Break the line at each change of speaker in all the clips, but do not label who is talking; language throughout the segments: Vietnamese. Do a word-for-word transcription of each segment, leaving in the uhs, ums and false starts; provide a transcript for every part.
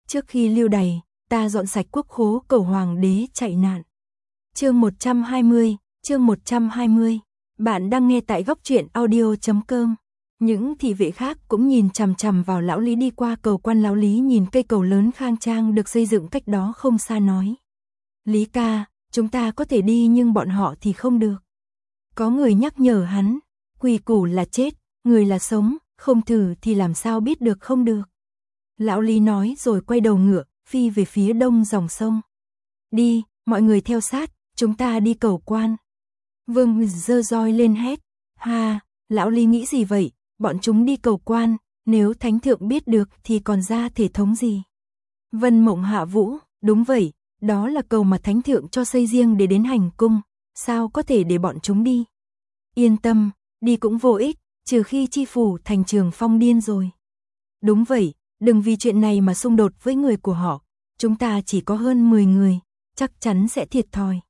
Trước khi lưu đày, ta dọn sạch quốc khố cầu hoàng đế chạy nạn. Chương một trăm hai mươi, chương một trăm hai mươi. Bạn đang nghe tại góc truyện audio chấm com. Những thị vệ khác cũng nhìn chằm chằm vào lão Lý đi qua cầu quan. Lão Lý nhìn cây cầu lớn khang trang được xây dựng cách đó không xa nói: Lý ca, chúng ta có thể đi nhưng bọn họ thì không được. Có người nhắc nhở hắn, quy củ là chết, người là sống, không thử thì làm sao biết được không được. Lão Lý nói rồi quay đầu ngựa, phi về phía đông dòng sông. Đi, mọi người theo sát, chúng ta đi cầu quan. Vương giơ roi lên hét, ha, lão Lý nghĩ gì vậy, bọn chúng đi cầu quan, nếu thánh thượng biết được thì còn ra thể thống gì. Vân Mộng hạ vũ, đúng vậy, đó là cầu mà thánh thượng cho xây riêng để đến hành cung, sao có thể để bọn chúng đi. Yên tâm, đi cũng vô ích, trừ khi chi phủ thành Trường Phong điên rồi. Đúng vậy, đừng vì chuyện này mà xung đột với người của họ, chúng ta chỉ có hơn mười người, chắc chắn sẽ thiệt thòi.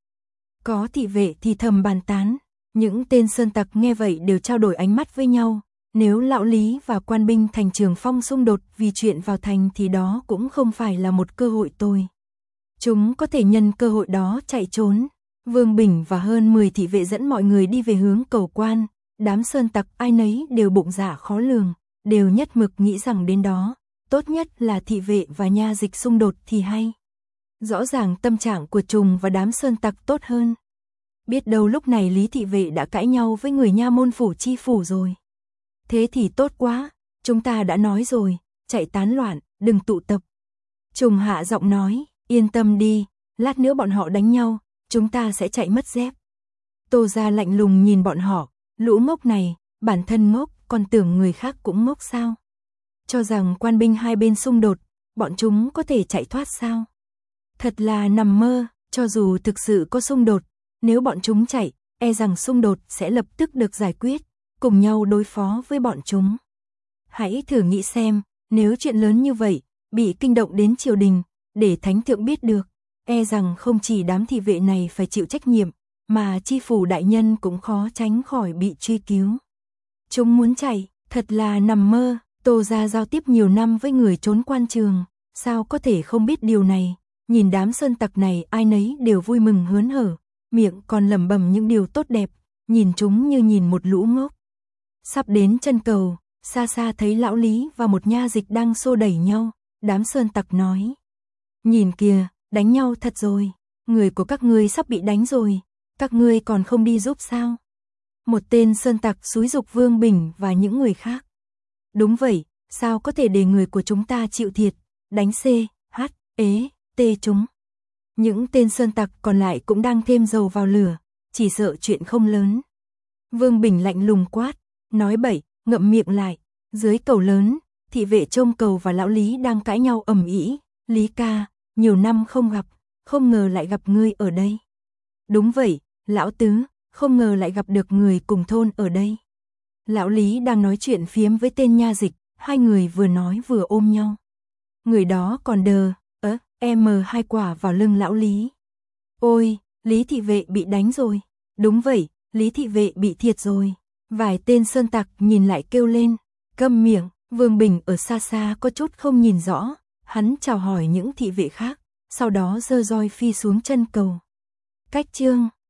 Có thị vệ thì thầm bàn tán, những tên sơn tặc nghe vậy đều trao đổi ánh mắt với nhau, nếu lão Lý và quan binh thành Trường Phong xung đột vì chuyện vào thành thì đó cũng không phải là một cơ hội tồi. Chúng có thể nhân cơ hội đó chạy trốn. Vương Bình và hơn mười thị vệ dẫn mọi người đi về hướng cầu quan, đám sơn tặc ai nấy đều bụng dạ khó lường, đều nhất mực nghĩ rằng đến đó, tốt nhất là thị vệ và nha dịch xung đột thì hay. Rõ ràng tâm trạng của Trùng và đám sơn tặc tốt hơn. Biết đâu lúc này Lý thị vệ đã cãi nhau với người nha môn phủ chi phủ rồi. Thế thì tốt quá, chúng ta đã nói rồi, chạy tán loạn, đừng tụ tập. Trùng hạ giọng nói, yên tâm đi, lát nữa bọn họ đánh nhau, chúng ta sẽ chạy mất dép. Tô Gia lạnh lùng nhìn bọn họ, lũ ngốc này, bản thân ngốc, còn tưởng người khác cũng ngốc sao? Cho rằng quan binh hai bên xung đột, bọn chúng có thể chạy thoát sao? Thật là nằm mơ, cho dù thực sự có xung đột, nếu bọn chúng chạy, e rằng xung đột sẽ lập tức được giải quyết, cùng nhau đối phó với bọn chúng. Hãy thử nghĩ xem, nếu chuyện lớn như vậy, bị kinh động đến triều đình, để thánh thượng biết được, e rằng không chỉ đám thị vệ này phải chịu trách nhiệm, mà chi phủ đại nhân cũng khó tránh khỏi bị truy cứu. Chúng muốn chạy, thật là nằm mơ. Tô Gia giao tiếp nhiều năm với người trốn quan trường, sao có thể không biết điều này. Nhìn đám sơn tặc này ai nấy đều vui mừng hớn hở, miệng còn lẩm bẩm những điều tốt đẹp, nhìn chúng như nhìn một lũ ngốc. Sắp đến chân cầu, xa xa thấy lão Lý và một nha dịch đang xô đẩy nhau, đám sơn tặc nói: Nhìn kìa, đánh nhau thật rồi, người của các ngươi sắp bị đánh rồi, các ngươi còn không đi giúp sao? Một tên sơn tặc xúi giục Vương Bình và những người khác. Đúng vậy, sao có thể để người của chúng ta chịu thiệt, đánh C, H, ế, T chúng. Những tên sơn tặc còn lại cũng đang thêm dầu vào lửa, chỉ sợ chuyện không lớn. Vương Bình lạnh lùng quát, nói bậy, ngậm miệng lại. Dưới cầu lớn, thị vệ trông cầu và lão Lý đang cãi nhau ầm ĩ. Lý ca, nhiều năm không gặp, không ngờ lại gặp ngươi ở đây. Đúng vậy, lão tứ, không ngờ lại gặp được người cùng thôn ở đây. Lão Lý đang nói chuyện phiếm với tên nha dịch, hai người vừa nói vừa ôm nhau. Người đó còn đờ, ớ, em hai quả vào lưng lão Lý. Ôi, Lý thị vệ bị đánh rồi. Đúng vậy, Lý thị vệ bị thiệt rồi. Vài tên sơn tặc nhìn lại kêu lên, câm miệng. Vương Bình ở xa xa có chút không nhìn rõ, hắn chào hỏi những thị vệ khác, sau đó giơ roi phi xuống chân cầu. Cách chương